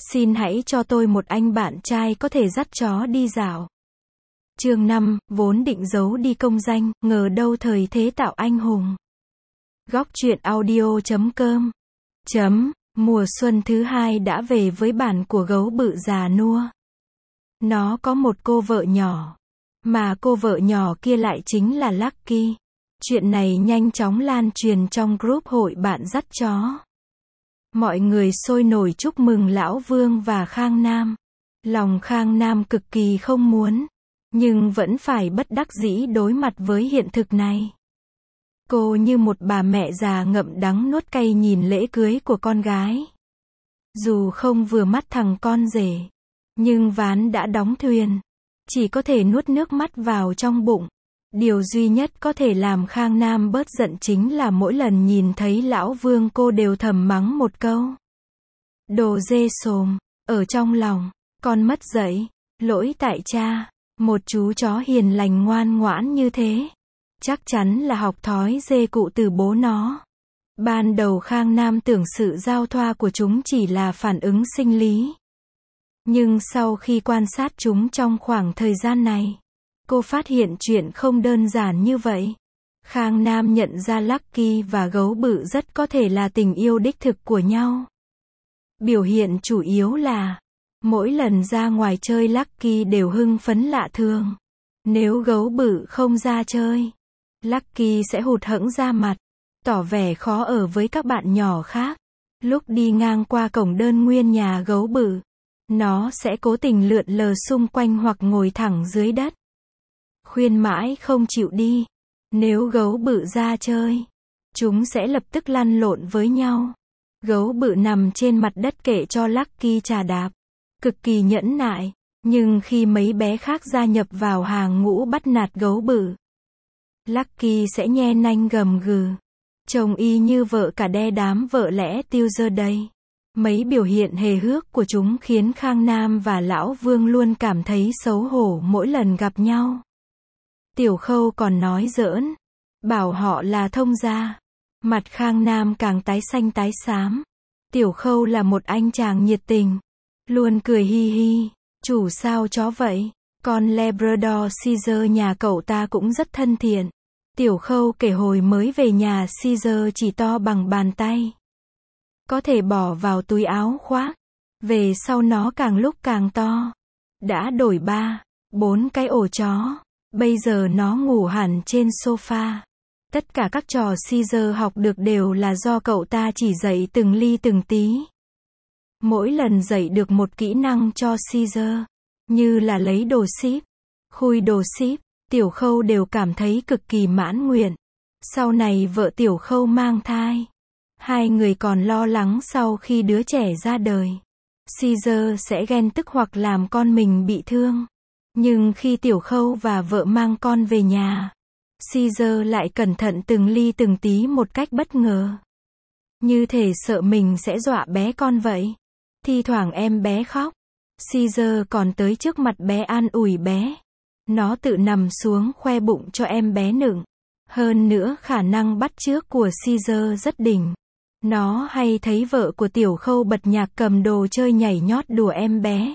Xin hãy cho tôi một anh bạn trai có thể dắt chó đi dạo. Chương 5, vốn định giấu đi công danh, ngờ đâu thời thế tạo anh hùng. Góc truyện audio.com. Mùa xuân thứ 2 đã về với bản của gấu bự già nua. Nó có một cô vợ nhỏ, mà cô vợ nhỏ kia lại chính là Lucky. Chuyện này nhanh chóng lan truyền trong group hội bạn dắt chó. Mọi người sôi nổi chúc mừng Lão Vương và Khang Nam. Lòng Khang Nam cực kỳ không muốn, nhưng vẫn phải bất đắc dĩ đối mặt với hiện thực này. Cô như một bà mẹ già ngậm đắng nuốt cay nhìn lễ cưới của con gái. Dù không vừa mắt thằng con rể, nhưng ván đã đóng thuyền, chỉ có thể nuốt nước mắt vào trong bụng. Điều duy nhất có thể làm Khang Nam bớt giận chính là mỗi lần nhìn thấy Lão Vương cô đều thầm mắng một câu. Đồ dê sồm, ở trong lòng, con mất dạy, lỗi tại cha. Một chú chó hiền lành ngoan ngoãn như thế, chắc chắn là học thói dê cụ từ bố nó. Ban đầu Khang Nam tưởng sự giao thoa của chúng chỉ là phản ứng sinh lý. Nhưng sau khi quan sát chúng trong khoảng thời gian này, cô phát hiện chuyện không đơn giản như vậy. Khang Nam nhận ra Lucky và gấu bự rất có thể là tình yêu đích thực của nhau. Biểu hiện chủ yếu là, mỗi lần ra ngoài chơi Lucky đều hưng phấn lạ thường. Nếu gấu bự không ra chơi, Lucky sẽ hụt hẫng ra mặt, tỏ vẻ khó ở với các bạn nhỏ khác. Lúc đi ngang qua cổng đơn nguyên nhà gấu bự, nó sẽ cố tình lượn lờ xung quanh hoặc ngồi thẳng dưới đất. Khuyên mãi không chịu đi. Nếu gấu bự ra chơi, chúng sẽ lập tức lăn lộn với nhau. Gấu bự nằm trên mặt đất kệ cho Lucky chà đạp, cực kỳ nhẫn nại. Nhưng khi mấy bé khác gia nhập vào hàng ngũ bắt nạt gấu bự, Lucky sẽ nhe nanh gầm gừ. Trông y như vợ cả đe đám vợ lẽ tiêu dơ đây. Mấy biểu hiện hề hước của chúng khiến Khang Nam và Lão Vương luôn cảm thấy xấu hổ mỗi lần gặp nhau. Tiểu Khâu còn nói giỡn, bảo họ là thông gia. Mặt Khang Nam càng tái xanh tái xám. Tiểu Khâu là một anh chàng nhiệt tình, luôn cười hi hi. Chủ sao chó vậy? Con Labrador Caesar nhà cậu ta cũng rất thân thiện. Tiểu Khâu kể hồi mới về nhà Caesar chỉ to bằng bàn tay, có thể bỏ vào túi áo khoác. Về sau nó càng lúc càng to, đã đổi 3-4 cái ổ chó. Bây giờ nó ngủ hẳn trên sofa. Tất cả các trò Caesar học được đều là do cậu ta chỉ dạy từng ly từng tí. Mỗi lần dạy được một kỹ năng cho Caesar, như là lấy đồ ship, khui đồ ship, Tiểu Khâu đều cảm thấy cực kỳ mãn nguyện. Sau này vợ Tiểu Khâu mang thai, hai người còn lo lắng sau khi đứa trẻ ra đời, Caesar sẽ ghen tức hoặc làm con mình bị thương. Nhưng khi Tiểu Khâu và vợ mang con về nhà, Caesar lại cẩn thận từng ly từng tí một cách bất ngờ. Như thể sợ mình sẽ dọa bé con vậy. Thi thoảng em bé khóc, Caesar còn tới trước mặt bé an ủi bé. Nó tự nằm xuống khoe bụng cho em bé nựng. Hơn nữa khả năng bắt chước của Caesar rất đỉnh. Nó hay thấy vợ của Tiểu Khâu bật nhạc cầm đồ chơi nhảy nhót đùa em bé,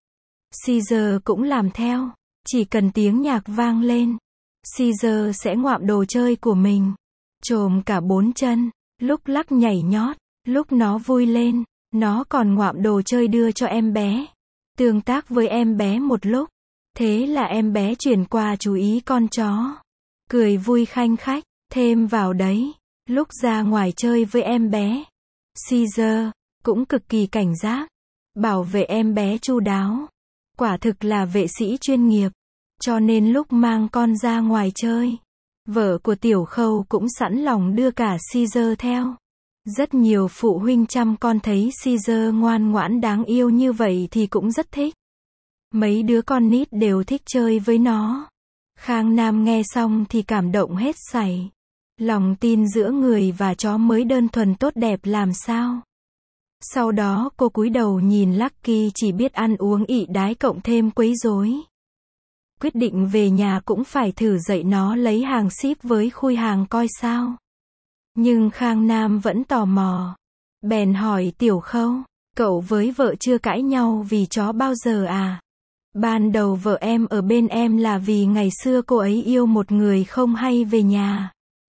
Caesar cũng làm theo. Chỉ cần tiếng nhạc vang lên, Caesar sẽ ngoạm đồ chơi của mình, chồm cả 4 chân, lúc lắc nhảy nhót. Lúc nó vui lên, nó còn ngoạm đồ chơi đưa cho em bé, tương tác với em bé một lúc. Thế là em bé chuyển qua chú ý con chó, cười vui khanh khách. Thêm vào đấy, lúc ra ngoài chơi với em bé, Caesar cũng cực kỳ cảnh giác, bảo vệ em bé chu đáo. Quả thực là vệ sĩ chuyên nghiệp. Cho nên lúc mang con ra ngoài chơi, vợ của Tiểu Khâu cũng sẵn lòng đưa cả Caesar theo. Rất nhiều phụ huynh chăm con thấy Caesar ngoan ngoãn đáng yêu như vậy thì cũng rất thích. Mấy đứa con nít đều thích chơi với nó. Khang Nam nghe xong thì cảm động hết sảy. Lòng tin giữa người và chó mới đơn thuần tốt đẹp làm sao. Sau đó cô cúi đầu nhìn Lucky chỉ biết ăn uống ị đái cộng thêm quấy rối. Quyết định về nhà cũng phải thử dạy nó lấy hàng ship với khui hàng coi sao. Nhưng Khang Nam vẫn tò mò, bèn hỏi Tiểu Khâu, Cậu với vợ chưa cãi nhau vì chó bao giờ à? Ban đầu vợ em ở bên em là vì ngày xưa cô ấy yêu một người không hay về nhà.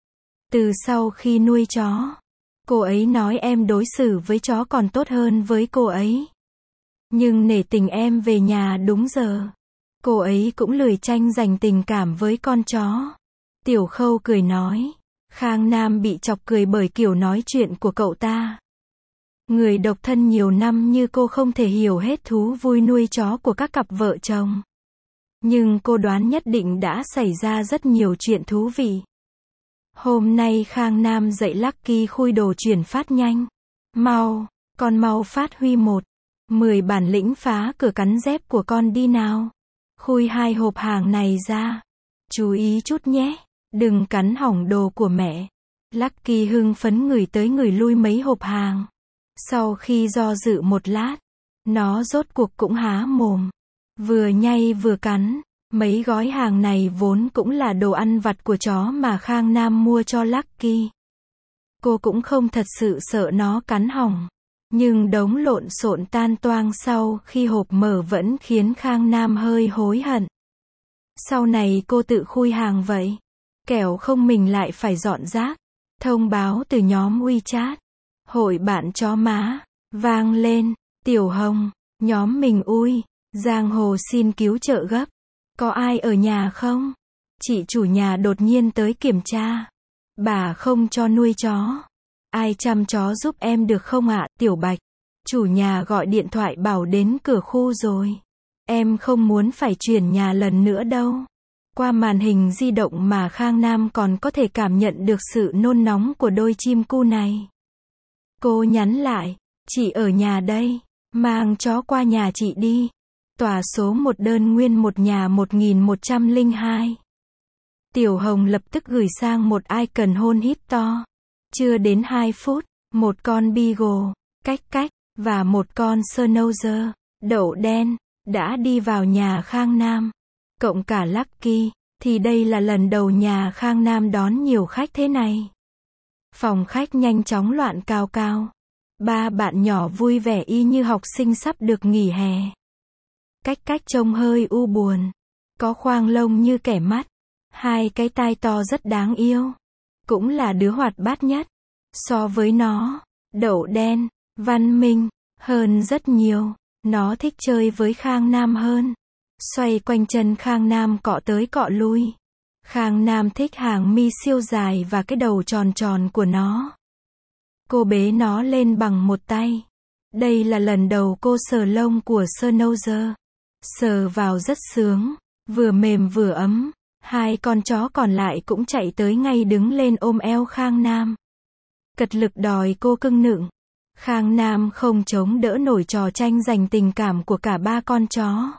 Từ sau khi nuôi chó, cô ấy nói em đối xử với chó còn tốt hơn với cô ấy. Nhưng nể tình em về nhà đúng giờ, cô ấy cũng lười tranh giành tình cảm với con chó. Tiểu Khâu cười nói. Khang Nam bị chọc cười bởi kiểu nói chuyện của cậu ta. Người độc thân nhiều năm như cô không thể hiểu hết thú vui nuôi chó của các cặp vợ chồng. Nhưng cô đoán nhất định đã xảy ra rất nhiều chuyện thú vị. Hôm nay Khang Nam dạy Lucky khui đồ chuyển phát nhanh. Mau, con mau phát huy 10 bản lĩnh phá cửa cắn dép của con đi nào. Khui 2 hộp hàng này ra. Chú ý chút nhé, đừng cắn hỏng đồ của mẹ. Lucky hưng phấn ngửi tới ngửi lui mấy hộp hàng. Sau khi do dự một lát, nó rốt cuộc cũng há mồm. Vừa nhai vừa cắn. Mấy gói hàng này vốn cũng là đồ ăn vặt của chó mà Khang Nam mua cho Lucky. Cô cũng không thật sự sợ nó cắn hỏng. Nhưng đống lộn xộn tan toang sau khi hộp mở vẫn khiến Khang Nam hơi hối hận. Sau này cô tự khui hàng vậy. Kẻo không mình lại phải dọn rác. Thông báo từ nhóm WeChat. Hội bạn chó má. Vang lên. Tiểu Hồng. Nhóm mình ui. Giang Hồ xin cứu trợ gấp. Có ai ở nhà không? Chị chủ nhà đột nhiên tới kiểm tra. Bà không cho nuôi chó. Ai chăm chó giúp em được không ạ? Tiểu Bạch. Chủ nhà gọi điện thoại bảo đến cửa khu rồi. Em không muốn phải chuyển nhà lần nữa đâu. Qua màn hình di động mà Khang Nam còn có thể cảm nhận được sự nôn nóng của đôi chim cu này. Cô nhắn lại. Chị ở nhà đây. Mang chó qua nhà chị đi. Tòa số 1 đơn nguyên một nhà 1102. Tiểu Hồng lập tức gửi sang một icon hôn hít to. Chưa đến 2 phút, một con Beagle, cách, và một con Schnauzer, đậu đen, đã đi vào nhà Khang Nam. Cộng cả Lucky, thì đây là lần đầu nhà Khang Nam đón nhiều khách thế này. Phòng khách nhanh chóng loạn cao cao. 3 bạn nhỏ vui vẻ y như học sinh sắp được nghỉ hè. Cách trông hơi u buồn. Có khoang lông như kẻ mắt. 2 cái tai to rất đáng yêu. Cũng là đứa hoạt bát nhất. So với nó, đậu đen, văn minh, hơn rất nhiều. Nó thích chơi với Khang Nam hơn. Xoay quanh chân Khang Nam cọ tới cọ lui. Khang Nam thích hàng mi siêu dài và cái đầu tròn tròn của nó. Cô bế nó lên bằng một tay. Đây là lần đầu cô sờ lông của Schnauzer. Sờ vào rất sướng, vừa mềm vừa ấm. 2 con chó còn lại cũng chạy tới ngay đứng lên ôm eo Khang Nam. Cật lực đòi cô cưng nựng. Khang Nam không chống đỡ nổi trò tranh giành tình cảm của cả 3 con chó.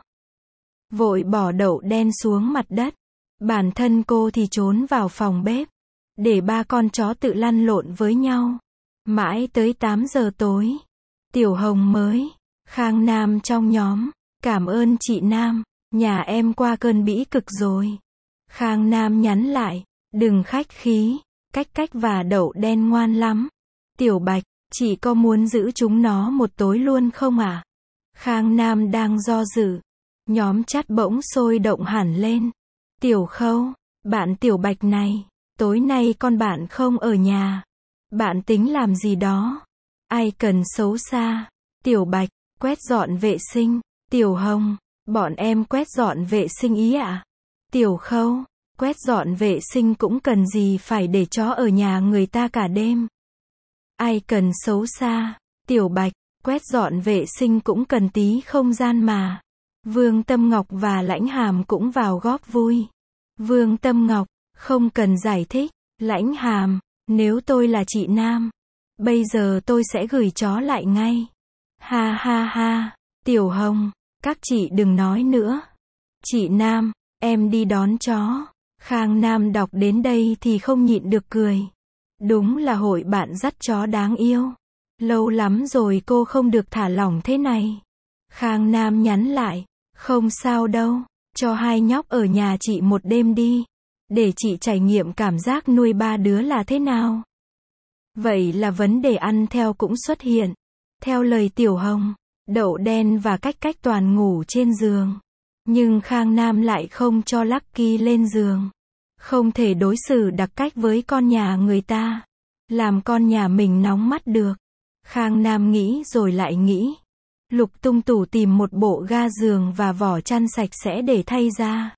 Vội bỏ đậu đen xuống mặt đất. Bản thân cô thì trốn vào phòng bếp. Để 3 con chó tự lăn lộn với nhau. Mãi tới 8 giờ tối. Tiểu Hồng mới. Khang Nam trong nhóm. Cảm ơn chị Nam. Nhà em qua cơn bĩ cực rồi. Khang Nam nhắn lại. Đừng khách khí. Cách và đậu đen ngoan lắm. Tiểu Bạch. Chị có muốn giữ chúng nó một tối luôn không ạ? Khang Nam đang do dự. Nhóm chat bỗng sôi động hẳn lên. Tiểu Khâu. Bạn Tiểu Bạch này. Tối nay con bạn không ở nhà. Bạn tính làm gì đó? Ai cần xấu xa? Tiểu Bạch. Quét dọn vệ sinh. Tiểu Hồng. Bọn em quét dọn vệ sinh ý ạ? Tiểu Khâu. Quét dọn vệ sinh cũng cần gì phải để chó ở nhà người ta cả đêm. Ai cần xấu xa? Tiểu Bạch. Quét dọn vệ sinh cũng cần tí không gian mà. Vương Tâm Ngọc và Lãnh Hàm cũng vào góp vui. Vương Tâm Ngọc. Không cần giải thích. Lãnh Hàm. Nếu tôi là chị Nam, bây giờ tôi sẽ gửi chó lại ngay. Ha ha ha. Tiểu Hồng. Các chị đừng nói nữa. Chị Nam, em đi đón chó. Khang Nam đọc đến đây thì không nhịn được cười. Đúng là hội bạn dắt chó đáng yêu. Lâu lắm rồi cô không được thả lỏng thế này. Khang Nam nhắn lại. Không sao đâu. Cho 2 nhóc ở nhà chị một đêm đi. Để chị trải nghiệm cảm giác nuôi 3 đứa là thế nào. Vậy là vấn đề ăn theo cũng xuất hiện. Theo lời Tiểu Hồng, Đậu Đen và Cách Cách toàn ngủ trên giường. Nhưng Khang Nam lại không cho Lucky lên giường. Không thể đối xử đặc cách với con nhà người ta. Làm con nhà mình nóng mắt được. Khang Nam nghĩ rồi lại nghĩ. Lục tung tủ tìm một bộ ga giường và vỏ chăn sạch sẽ để thay ra.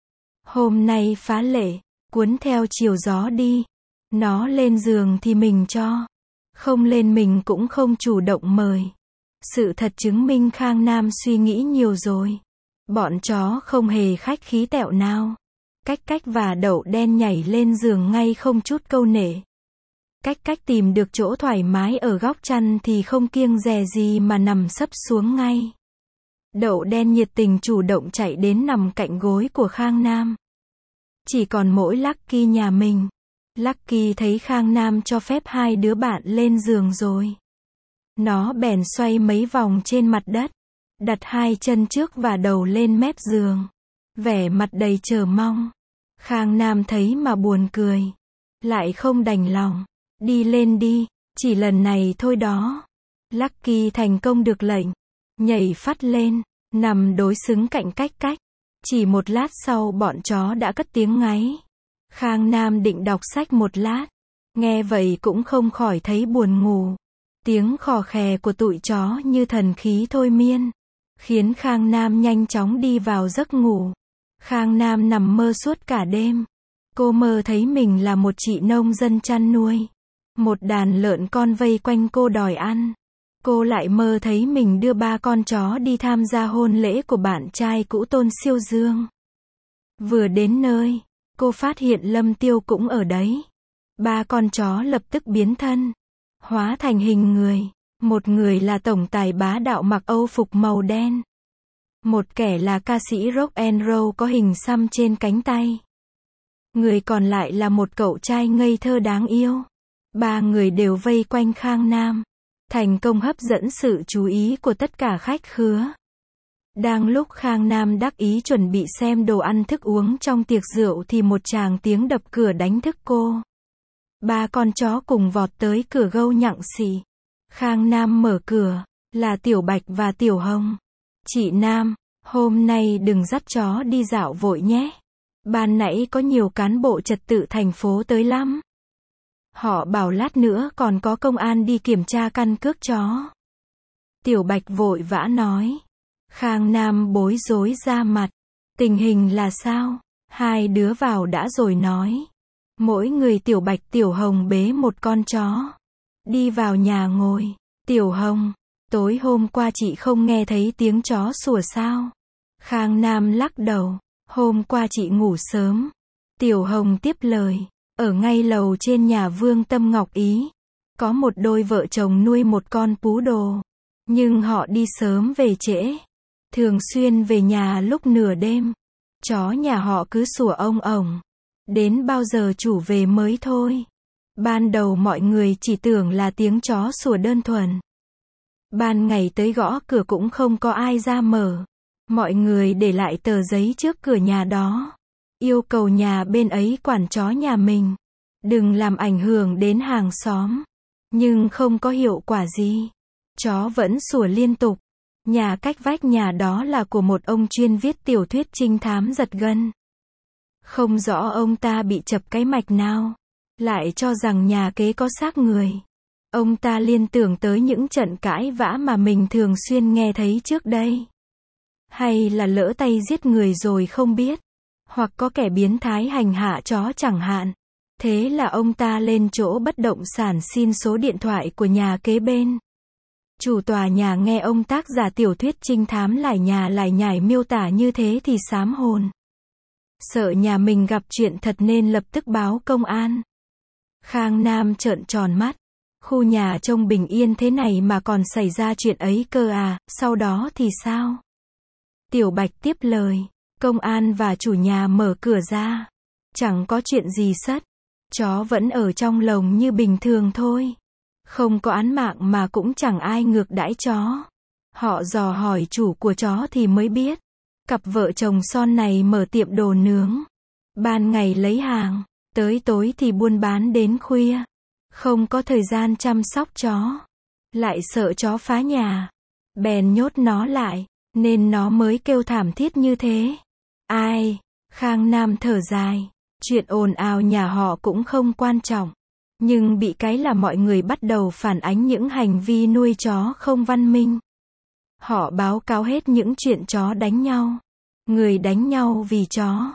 Hôm nay phá lệ, cuốn theo chiều gió đi. Nó lên giường thì mình cho. Không lên mình cũng không chủ động mời. Sự thật chứng minh Khang Nam suy nghĩ nhiều rồi. Bọn chó không hề khách khí tẹo nào. Cách Cách và Đậu Đen nhảy lên giường ngay không chút câu nể. Cách Cách tìm được chỗ thoải mái ở góc chăn thì không kiêng dè gì mà nằm sấp xuống ngay. Đậu Đen nhiệt tình chủ động chạy đến nằm cạnh gối của Khang Nam. Chỉ còn mỗi Lucky nhà mình. Lucky thấy Khang Nam cho phép hai đứa bạn lên giường rồi. Nó bèn xoay mấy vòng trên mặt đất. Đặt hai chân trước và đầu lên mép giường. Vẻ mặt đầy chờ mong. Khang Nam thấy mà buồn cười. Lại không đành lòng. Đi lên đi, chỉ lần này thôi đó. Lucky thành công được lệnh. Nhảy phắt lên, nằm đối xứng cạnh Cách Cách. Chỉ một lát sau bọn chó đã cất tiếng ngáy. Khang Nam định đọc sách một lát. Nghe vậy cũng không khỏi thấy buồn ngủ. Tiếng khò khè của tụi chó như thần khí thôi miên. Khiến Khang Nam nhanh chóng đi vào giấc ngủ. Khang Nam nằm mơ suốt cả đêm. Cô mơ thấy mình là một chị nông dân chăn nuôi. Một đàn lợn con vây quanh cô đòi ăn. Cô lại mơ thấy mình đưa 3 con chó đi tham gia hôn lễ của bạn trai cũ Tôn Siêu Dương. Vừa đến nơi, cô phát hiện Lâm Tiêu cũng ở đấy. 3 con chó lập tức biến thân, hóa thành hình người. Một người là tổng tài bá đạo mặc Âu phục màu đen. Một kẻ là ca sĩ rock and roll có hình xăm trên cánh tay. Người còn lại là một cậu trai ngây thơ đáng yêu. 3 người đều vây quanh Khang Nam. Thành công hấp dẫn sự chú ý của tất cả khách khứa. Đang lúc Khang Nam đắc ý chuẩn bị xem đồ ăn thức uống trong tiệc rượu thì một tràng tiếng đập cửa đánh thức cô. 3 con chó cùng vọt tới cửa gâu nhặng xì. Khang Nam mở cửa, là Tiểu Bạch và Tiểu Hồng. Chị Nam, hôm nay đừng dắt chó đi dạo vội nhé. Ban nãy có nhiều cán bộ trật tự thành phố tới lắm. Họ bảo lát nữa còn có công an đi kiểm tra căn cước chó. Tiểu Bạch vội vã nói. Khang Nam bối rối ra mặt. Tình hình là sao? Hai đứa vào đã rồi nói. Mỗi người Tiểu Bạch Tiểu Hồng bế một con chó. Đi vào nhà ngồi. Tiểu Hồng, tối hôm qua chị không nghe thấy tiếng chó sủa sao? Khang Nam lắc đầu. Hôm qua chị ngủ sớm. Tiểu Hồng tiếp lời. Ở ngay lầu trên nhà Vương Tâm Ngọc Ý. Có một đôi vợ chồng nuôi một con pú đồ. Nhưng họ đi sớm về trễ. Thường xuyên về nhà lúc nửa đêm. Chó nhà họ cứ sủa ông ổng. Đến bao giờ chủ về mới thôi. Ban đầu mọi người chỉ tưởng là tiếng chó sủa đơn thuần. Ban ngày tới gõ cửa cũng không có ai ra mở. Mọi người để lại tờ giấy trước cửa nhà đó. Yêu cầu nhà bên ấy quản chó nhà mình. Đừng làm ảnh hưởng đến hàng xóm. Nhưng không có hiệu quả gì. Chó vẫn sủa liên tục. Nhà cách vách nhà đó là của một ông chuyên viết tiểu thuyết trinh thám giật gân. Không rõ ông ta bị chập cái mạch nào. Lại cho rằng nhà kế có xác người. Ông ta liên tưởng tới những trận cãi vã mà mình thường xuyên nghe thấy trước đây. Hay là lỡ tay giết người rồi không biết. Hoặc có kẻ biến thái hành hạ chó chẳng hạn. Thế là ông ta lên chỗ bất động sản xin số điện thoại của nhà kế bên. Chủ tòa nhà nghe ông tác giả tiểu thuyết trinh thám lải nhà lải nhải miêu tả như thế thì sám hồn. Sợ nhà mình gặp chuyện thật nên lập tức báo công an. Khang Nam trợn tròn mắt. Khu nhà trông bình yên thế này mà còn xảy ra chuyện ấy cơ à, sau đó thì sao? Tiểu Bạch tiếp lời. Công an và chủ nhà mở cửa ra. Chẳng có chuyện gì sất. Chó vẫn ở trong lồng như bình thường thôi. Không có án mạng mà cũng chẳng ai ngược đãi chó. Họ dò hỏi chủ của chó thì mới biết. Cặp vợ chồng son này mở tiệm đồ nướng. Ban ngày lấy hàng. Tới tối thì buôn bán đến khuya. Không có thời gian chăm sóc chó. lại sợ chó phá nhà, bèn nhốt nó lại, nên nó mới kêu thảm thiết như thế. Ai, Khang Nam thở dài, chuyện ồn ào nhà họ cũng không quan trọng, nhưng bị cái là mọi người bắt đầu phản ánh những hành vi nuôi chó không văn minh. Họ báo cáo hết những chuyện chó đánh nhau, người đánh nhau vì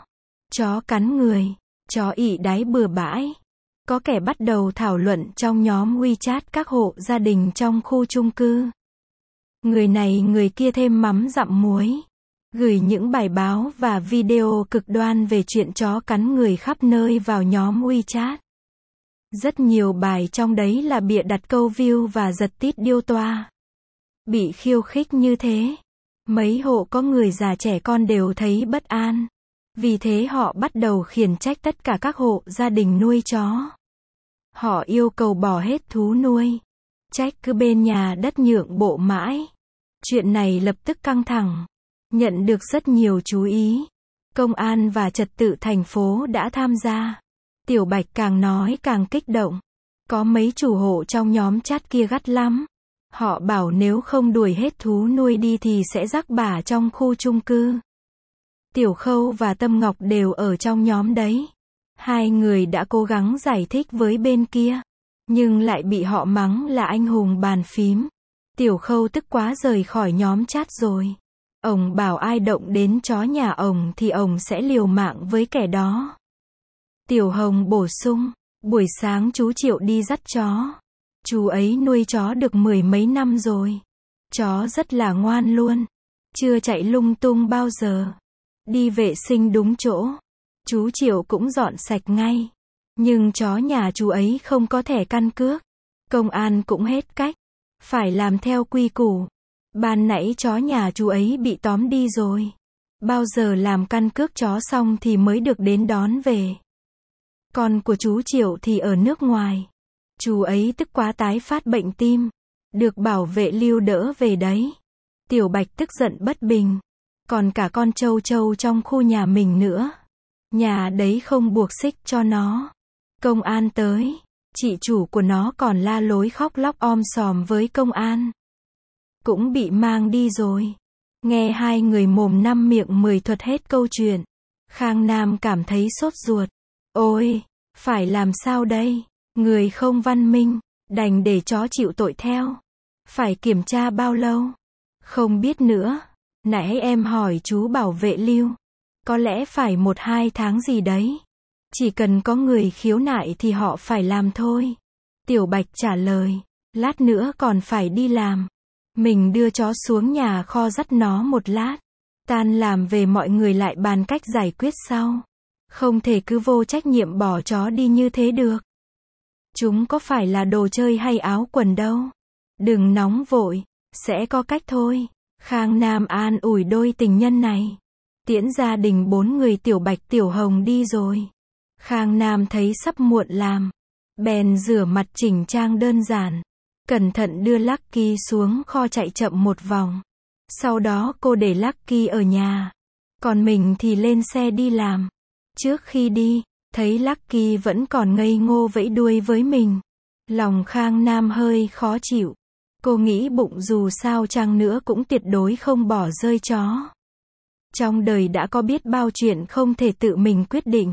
chó cắn người, chó ị đáy bừa bãi. Có kẻ bắt đầu thảo luận trong nhóm WeChat các hộ gia đình trong khu chung cư. Người này người kia thêm mắm dặm muối, gửi những bài báo và video cực đoan về chuyện chó cắn người khắp nơi vào nhóm WeChat. Rất nhiều bài trong đấy là bịa đặt câu view và giật tít điêu toa. Bị khiêu khích như thế, mấy hộ có người già trẻ con đều thấy bất an. Vì thế họ bắt đầu khiển trách tất cả các hộ gia đình nuôi chó. Họ yêu cầu bỏ hết thú nuôi. Trách cứ bên nhà đất nhượng bộ mãi. Chuyện này lập tức căng thẳng, nhận được rất nhiều chú ý. Công an và trật tự thành phố đã tham gia. Tiểu Bạch càng nói càng kích động. Có mấy chủ hộ trong nhóm chat kia gắt lắm. Họ bảo nếu không đuổi hết thú nuôi đi thì sẽ rắc bả trong khu chung cư. Tiểu Khâu và Tâm Ngọc đều ở trong nhóm đấy. Hai người đã cố gắng giải thích với bên kia, nhưng lại bị họ mắng là anh hùng bàn phím. Tiểu Khâu tức quá rời khỏi nhóm chat rồi. Ông bảo ai động đến chó nhà ông thì ông sẽ liều mạng với kẻ đó. Tiểu Hồng bổ sung, buổi sáng chú Triệu đi dắt chó. Chú ấy nuôi chó được 10 mấy năm rồi. Chó rất là ngoan luôn. Chưa chạy lung tung bao giờ. Đi vệ sinh đúng chỗ. Chú Triệu cũng dọn sạch ngay. Nhưng chó nhà chú ấy không có thẻ căn cước. Công an cũng hết cách. Phải làm theo quy củ. Ban nãy chó nhà chú ấy bị tóm đi rồi. Bao giờ làm căn cước chó xong thì mới được đến đón về. Con của chú Triệu thì ở nước ngoài. Chú ấy tức quá tái phát bệnh tim. Được bảo vệ lưu đỡ về đấy. Tiểu Bạch tức giận bất bình. Còn cả con trâu trâu trong khu nhà mình nữa. Nhà đấy không buộc xích cho nó. Công an tới. Chị chủ của nó còn la lối khóc lóc om sòm với công an. Cũng bị mang đi rồi. Nghe hai người mồm năm miệng 10 thuật hết câu chuyện. Khang Nam cảm thấy sốt ruột. Ôi, phải làm sao đây? Người không văn minh, đành để chó chịu tội theo. Phải kiểm tra bao lâu? Không biết nữa. Nãy em hỏi chú bảo vệ lưu. Có lẽ phải 1-2 tháng gì đấy. Chỉ cần có người khiếu nại thì họ phải làm thôi. Tiểu Bạch trả lời. Lát nữa còn phải đi làm. Mình đưa chó xuống nhà kho dắt nó một lát. Tan làm về mọi người lại bàn cách giải quyết sau. Không thể cứ vô trách nhiệm bỏ chó đi như thế được. Chúng có phải là đồ chơi hay áo quần đâu. Đừng nóng vội. Sẽ có cách thôi. Khang Nam an ủi đôi tình nhân này. Tiễn gia đình 4 người Tiểu Bạch Tiểu Hồng đi rồi. Khang Nam thấy sắp muộn làm. Bèn rửa mặt chỉnh trang đơn giản. Cẩn thận đưa Lucky xuống kho chạy chậm một vòng. Sau đó cô để Lucky ở nhà. Còn mình thì lên xe đi làm. Trước khi đi, thấy Lucky vẫn còn ngây ngô vẫy đuôi với mình. Lòng Khang Nam hơi khó chịu. Cô nghĩ bụng dù sao chăng nữa cũng tuyệt đối không bỏ rơi chó. Trong đời đã có biết bao chuyện không thể tự mình quyết định.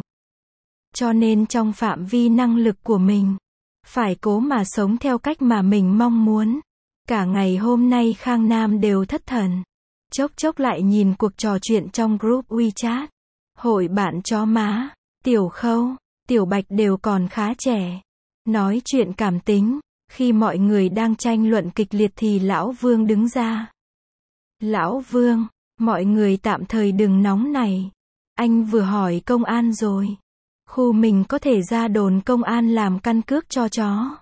Cho nên trong phạm vi năng lực của mình, phải cố mà sống theo cách mà mình mong muốn. Cả ngày hôm nay Khang Nam đều thất thần. Chốc chốc lại nhìn cuộc trò chuyện trong group WeChat. Hội bạn chó má, Tiểu Khâu, Tiểu Bạch đều còn khá trẻ. Nói chuyện cảm tính. Khi mọi người đang tranh luận kịch liệt thì Lão Vương đứng ra. Lão Vương, mọi người tạm thời đừng nóng này. Anh vừa hỏi công an rồi. Khu mình có thể ra đồn công an làm căn cước cho chó.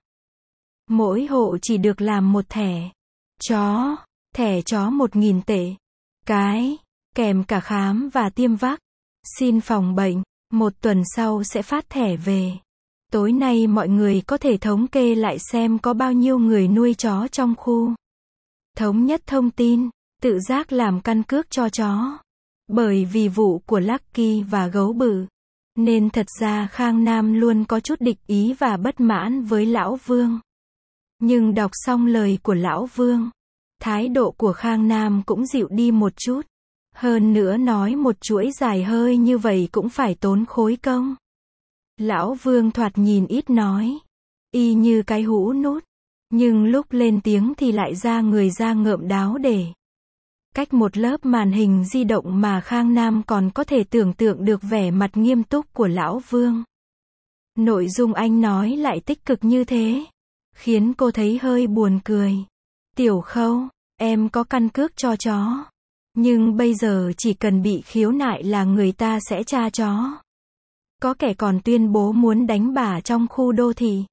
Mỗi hộ chỉ được làm một thẻ. Chó, thẻ chó 1.000 tệ. Cái, kèm cả khám và tiêm vắc. Xin phòng bệnh, 1 tuần sau sẽ phát thẻ về. Tối nay mọi người có thể thống kê lại xem có bao nhiêu người nuôi chó trong khu. Thống nhất thông tin, tự giác làm căn cước cho chó. Bởi vì vụ của Lucky và gấu bự, nên thật ra Khang Nam luôn có chút địch ý và bất mãn với Lão Vương. Nhưng đọc xong lời của lão Vương, thái độ của Khang Nam cũng dịu đi một chút. Hơn nữa nói một chuỗi dài hơi như vậy cũng phải tốn khối công. Lão Vương thoạt nhìn ít nói, y như cái hũ nút, nhưng lúc lên tiếng thì lại ra người ra ngợm đáo để. Cách một lớp màn hình di động mà Khang Nam còn có thể tưởng tượng được vẻ mặt nghiêm túc của lão Vương. Nội dung anh nói lại tích cực như thế, khiến cô thấy hơi buồn cười. Tiểu Khâu, em có căn cước cho chó. Nhưng bây giờ chỉ cần bị khiếu nại là người ta sẽ tra chó. Có kẻ còn tuyên bố muốn đánh bà trong khu đô thị.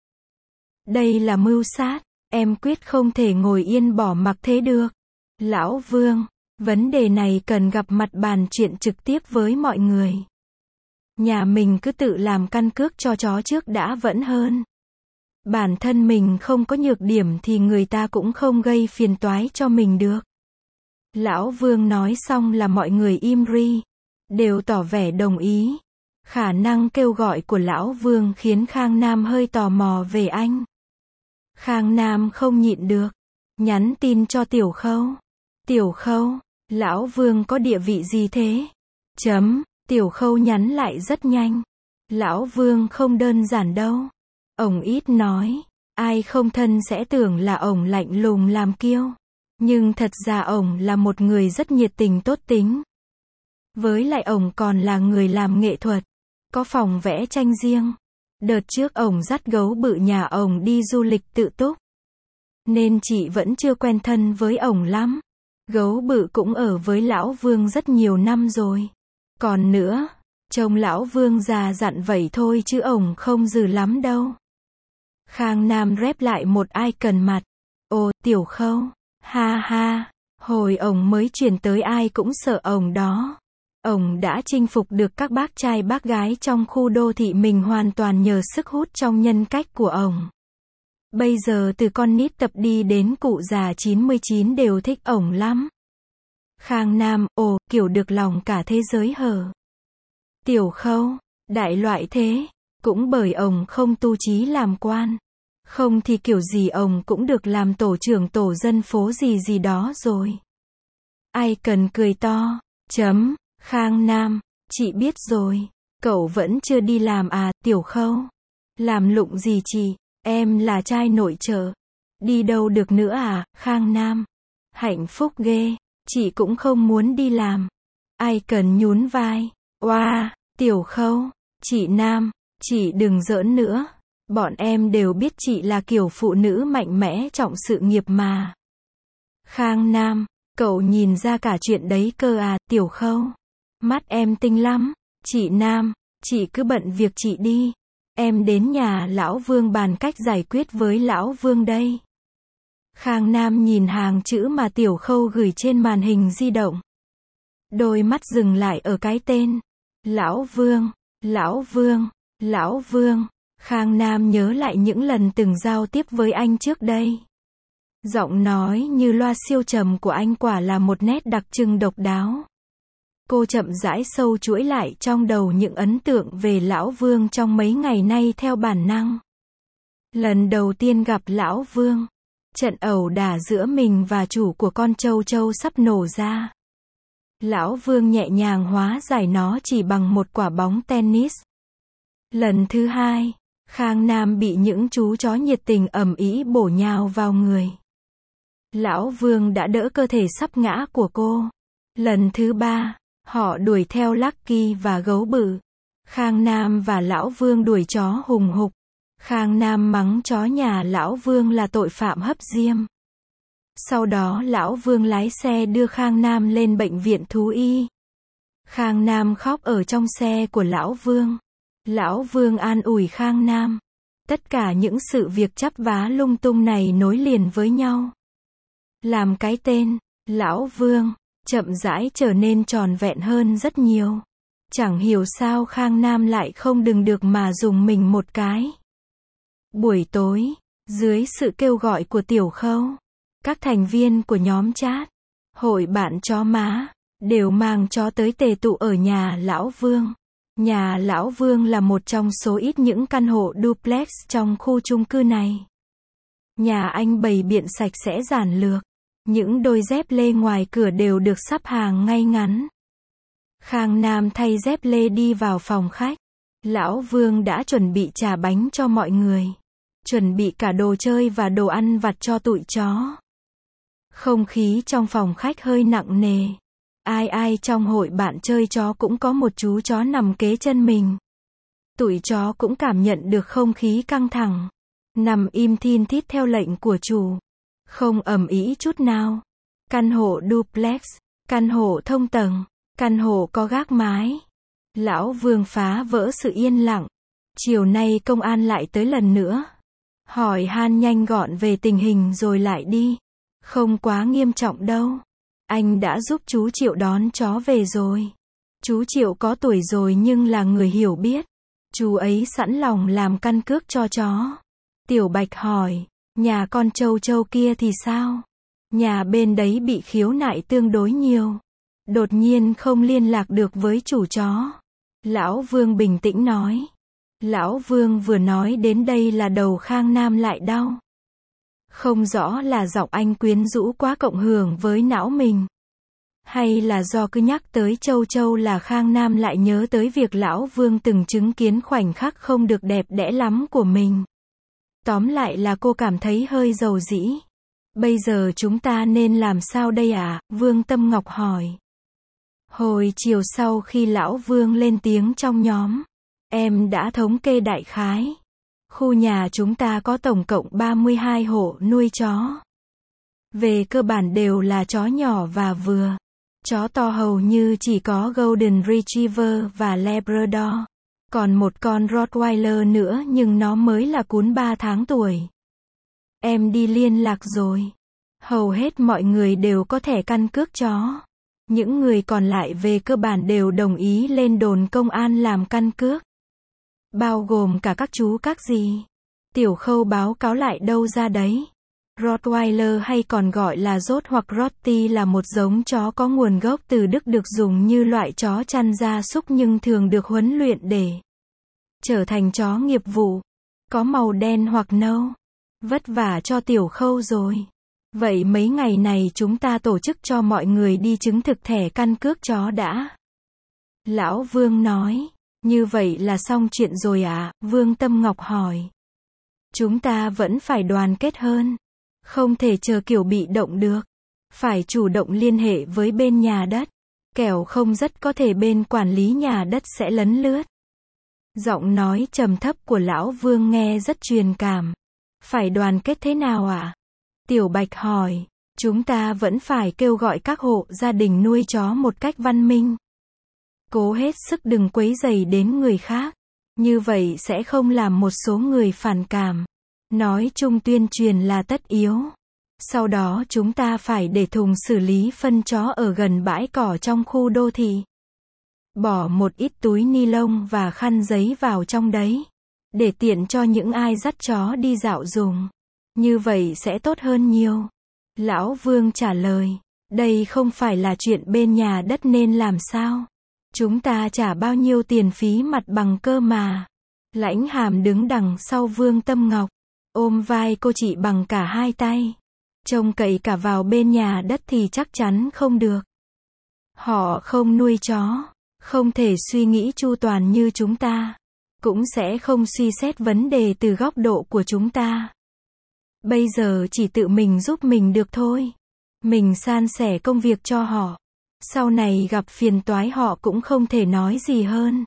Đây là mưu sát, em quyết không thể ngồi yên bỏ mặc thế được. Lão Vương, vấn đề này cần gặp mặt bàn chuyện trực tiếp với mọi người. Nhà mình cứ tự làm căn cước cho chó trước đã vẫn hơn. Bản thân mình không có nhược điểm thì người ta cũng không gây phiền toái cho mình được. Lão Vương nói xong là mọi người im ri, đều tỏ vẻ đồng ý. Khả năng kêu gọi của lão Vương khiến Khang Nam hơi tò mò về anh. Khang Nam không nhịn được, nhắn tin cho Tiểu Khâu. Tiểu Khâu, lão Vương có địa vị gì thế? Tiểu Khâu nhắn lại rất nhanh. Lão Vương không đơn giản đâu. Ổng ít nói, ai không thân sẽ tưởng là ổng lạnh lùng làm kiêu. Nhưng thật ra ổng là một người rất nhiệt tình tốt tính. Với lại ổng còn là người làm nghệ thuật, có phòng vẽ tranh riêng. Đợt trước ổng dắt gấu bự nhà ổng đi du lịch tự túc. Nên chị vẫn chưa quen thân với ổng lắm. Gấu bự cũng ở với lão Vương rất nhiều năm rồi. Còn nữa, trông lão Vương già dặn vậy thôi chứ ổng không dừ lắm đâu. Khang Nam rep lại một icon mặt. Ồ, Tiểu Khâu, ha ha, hồi ổng mới chuyển tới ai cũng sợ ổng đó. Ổng đã chinh phục được các bác trai bác gái trong khu đô thị mình hoàn toàn nhờ sức hút trong nhân cách của ổng. Bây giờ từ con nít tập đi đến cụ già 99 đều thích ổng lắm. Khang Nam, ồ, kiểu được lòng cả thế giới hở. Tiểu Khâu, đại loại thế, cũng bởi ổng không tu chí làm quan. Không thì kiểu gì ổng cũng được làm tổ trưởng tổ dân phố gì gì đó rồi. Ai cần cười to, Khang Nam, chị biết rồi, cậu vẫn chưa đi làm à, Tiểu Khâu? Làm lụng gì chị, em là trai nội trợ. Đi đâu được nữa à, Khang Nam? Hạnh phúc ghê, chị cũng không muốn đi làm. Ai cần nhún vai, oa, Tiểu Khâu, chị Nam, chị đừng giỡn nữa. Bọn em đều biết chị là kiểu phụ nữ mạnh mẽ trọng sự nghiệp mà. Khang Nam, cậu nhìn ra cả chuyện đấy cơ à, Tiểu Khâu? Mắt em tinh lắm. Chị Nam, chị cứ bận việc chị đi. Em đến nhà lão Vương bàn cách giải quyết với lão Vương đây. Khang Nam nhìn hàng chữ mà Tiểu Khâu gửi trên màn hình di động. Đôi mắt dừng lại ở cái tên. Lão Vương, Lão Vương, Lão Vương. Khang Nam nhớ lại những lần từng giao tiếp với anh trước đây. Giọng nói như loa siêu trầm của anh quả là một nét đặc trưng độc đáo. Cô chậm rãi sâu chuỗi lại trong đầu những ấn tượng về Lão Vương trong mấy ngày nay theo bản năng. Lần đầu tiên gặp Lão Vương, trận ẩu đả giữa mình và chủ của con trâu trâu sắp nổ ra. Lão Vương nhẹ nhàng hóa giải nó chỉ bằng một quả bóng tennis. Lần thứ hai, Khang Nam bị những chú chó nhiệt tình ầm ĩ bổ nhào vào người. Lão Vương đã đỡ cơ thể sắp ngã của cô. Lần thứ ba, họ đuổi theo Lucky và gấu bự. Khang Nam và Lão Vương đuổi chó hùng hục. Khang Nam mắng chó nhà Lão Vương là tội phạm hấp diêm. Sau đó Lão Vương lái xe đưa Khang Nam lên bệnh viện thú y. Khang Nam khóc ở trong xe của Lão Vương. Lão Vương an ủi Khang Nam. Tất cả những sự việc chắp vá lung tung này nối liền với nhau. Làm cái tên, Lão Vương, chậm rãi trở nên tròn vẹn hơn rất nhiều. Chẳng hiểu sao Khang Nam lại không đừng được mà dùng mình một cái. Buổi tối, dưới sự kêu gọi của Tiểu Khâu, các thành viên của nhóm chat, hội bạn chó má, đều mang chó tới tề tụ ở nhà Lão Vương. Nhà Lão Vương là một trong số ít những căn hộ duplex trong khu chung cư này. Nhà anh bày biện sạch sẽ giản lược. Những đôi dép lê ngoài cửa đều được sắp hàng ngay ngắn. Khang Nam thay dép lê đi vào phòng khách. Lão Vương đã chuẩn bị trà bánh cho mọi người. Chuẩn bị cả đồ chơi và đồ ăn vặt cho tụi chó. Không khí trong phòng khách hơi nặng nề. Ai trong hội bạn chơi chó cũng có một chú chó nằm kế chân mình. Tụi chó cũng cảm nhận được không khí căng thẳng. Nằm im thin thít theo lệnh của chủ. Không ầm ĩ chút nào. Căn hộ duplex. Căn hộ thông tầng. Căn hộ có gác mái. Lão Vương phá vỡ sự yên lặng. Chiều nay công an lại tới lần nữa. Hỏi han nhanh gọn về tình hình rồi lại đi. Không quá nghiêm trọng đâu. Anh đã giúp chú Triệu đón chó về rồi. Chú Triệu có tuổi rồi nhưng là người hiểu biết. Chú ấy sẵn lòng làm căn cước cho chó. Tiểu Bạch hỏi, nhà con Châu Châu kia thì sao? Nhà bên đấy bị khiếu nại tương đối nhiều. Đột nhiên không liên lạc được với chủ chó. Lão Vương bình tĩnh nói. Lão Vương vừa nói đến đây là đầu Khang Nam lại đau. Không rõ là giọng anh quyến rũ quá cộng hưởng với não mình. Hay là do cứ nhắc tới Châu Châu là Khang Nam lại nhớ tới việc Lão Vương từng chứng kiến khoảnh khắc không được đẹp đẽ lắm của mình. Tóm lại là cô cảm thấy hơi dầu dĩ. Bây giờ chúng ta nên làm sao đây ạ? Vương Tâm Ngọc hỏi. Hồi chiều sau khi Lão Vương lên tiếng trong nhóm, em đã thống kê đại khái. Khu nhà chúng ta có tổng cộng 32 hộ nuôi chó. Về cơ bản đều là chó nhỏ và vừa. Chó to hầu như chỉ có Golden Retriever và Labrador. Còn một con Rottweiler nữa nhưng nó mới là cún 3 tháng tuổi. Em đi liên lạc rồi. Hầu hết mọi người đều có thẻ căn cước chó. Những người còn lại về cơ bản đều đồng ý lên đồn công an làm căn cước. Bao gồm cả các chú các dì. Tiểu Khâu báo cáo lại đâu ra đấy. Rottweiler hay còn gọi là Rốt hoặc Rotti là một giống chó có nguồn gốc từ Đức được dùng như loại chó chăn gia súc nhưng thường được huấn luyện để trở thành chó nghiệp vụ. Có màu đen hoặc nâu. Vất vả cho Tiểu Khâu rồi. Vậy mấy ngày này chúng ta tổ chức cho mọi người đi chứng thực thẻ căn cước chó đã. Lão Vương nói. Như vậy là xong chuyện rồi à? Vương Tâm Ngọc hỏi. Chúng ta vẫn phải đoàn kết hơn. Không thể chờ kiểu bị động được. Phải chủ động liên hệ với bên nhà đất. Kẻo không rất có thể bên quản lý nhà đất sẽ lấn lướt. Giọng nói trầm thấp của Lão Vương nghe rất truyền cảm. Phải đoàn kết thế nào ạ? Tiểu Bạch hỏi. Chúng ta vẫn phải kêu gọi các hộ gia đình nuôi chó một cách văn minh. Cố hết sức đừng quấy rầy đến người khác. Như vậy sẽ không làm một số người phản cảm. Nói chung tuyên truyền là tất yếu. Sau đó chúng ta phải để thùng xử lý phân chó ở gần bãi cỏ trong khu đô thị. Bỏ một ít túi ni lông và khăn giấy vào trong đấy. Để tiện cho những ai dắt chó đi dạo dùng. Như vậy sẽ tốt hơn nhiều. Lão Vương trả lời. Đây không phải là chuyện bên nhà đất nên làm sao. Chúng ta trả bao nhiêu tiền phí mặt bằng cơ mà. Lãnh Hàm đứng đằng sau Vương Tâm Ngọc. Ôm vai cô chị bằng cả hai tay. Trông cậy cả vào bên nhà đất thì chắc chắn không được. Họ không nuôi chó. Không thể suy nghĩ chu toàn như chúng ta. Cũng sẽ không suy xét vấn đề từ góc độ của chúng ta. Bây giờ chỉ tự mình giúp mình được thôi. Mình san sẻ công việc cho họ. Sau này gặp phiền toái họ cũng không thể nói gì hơn.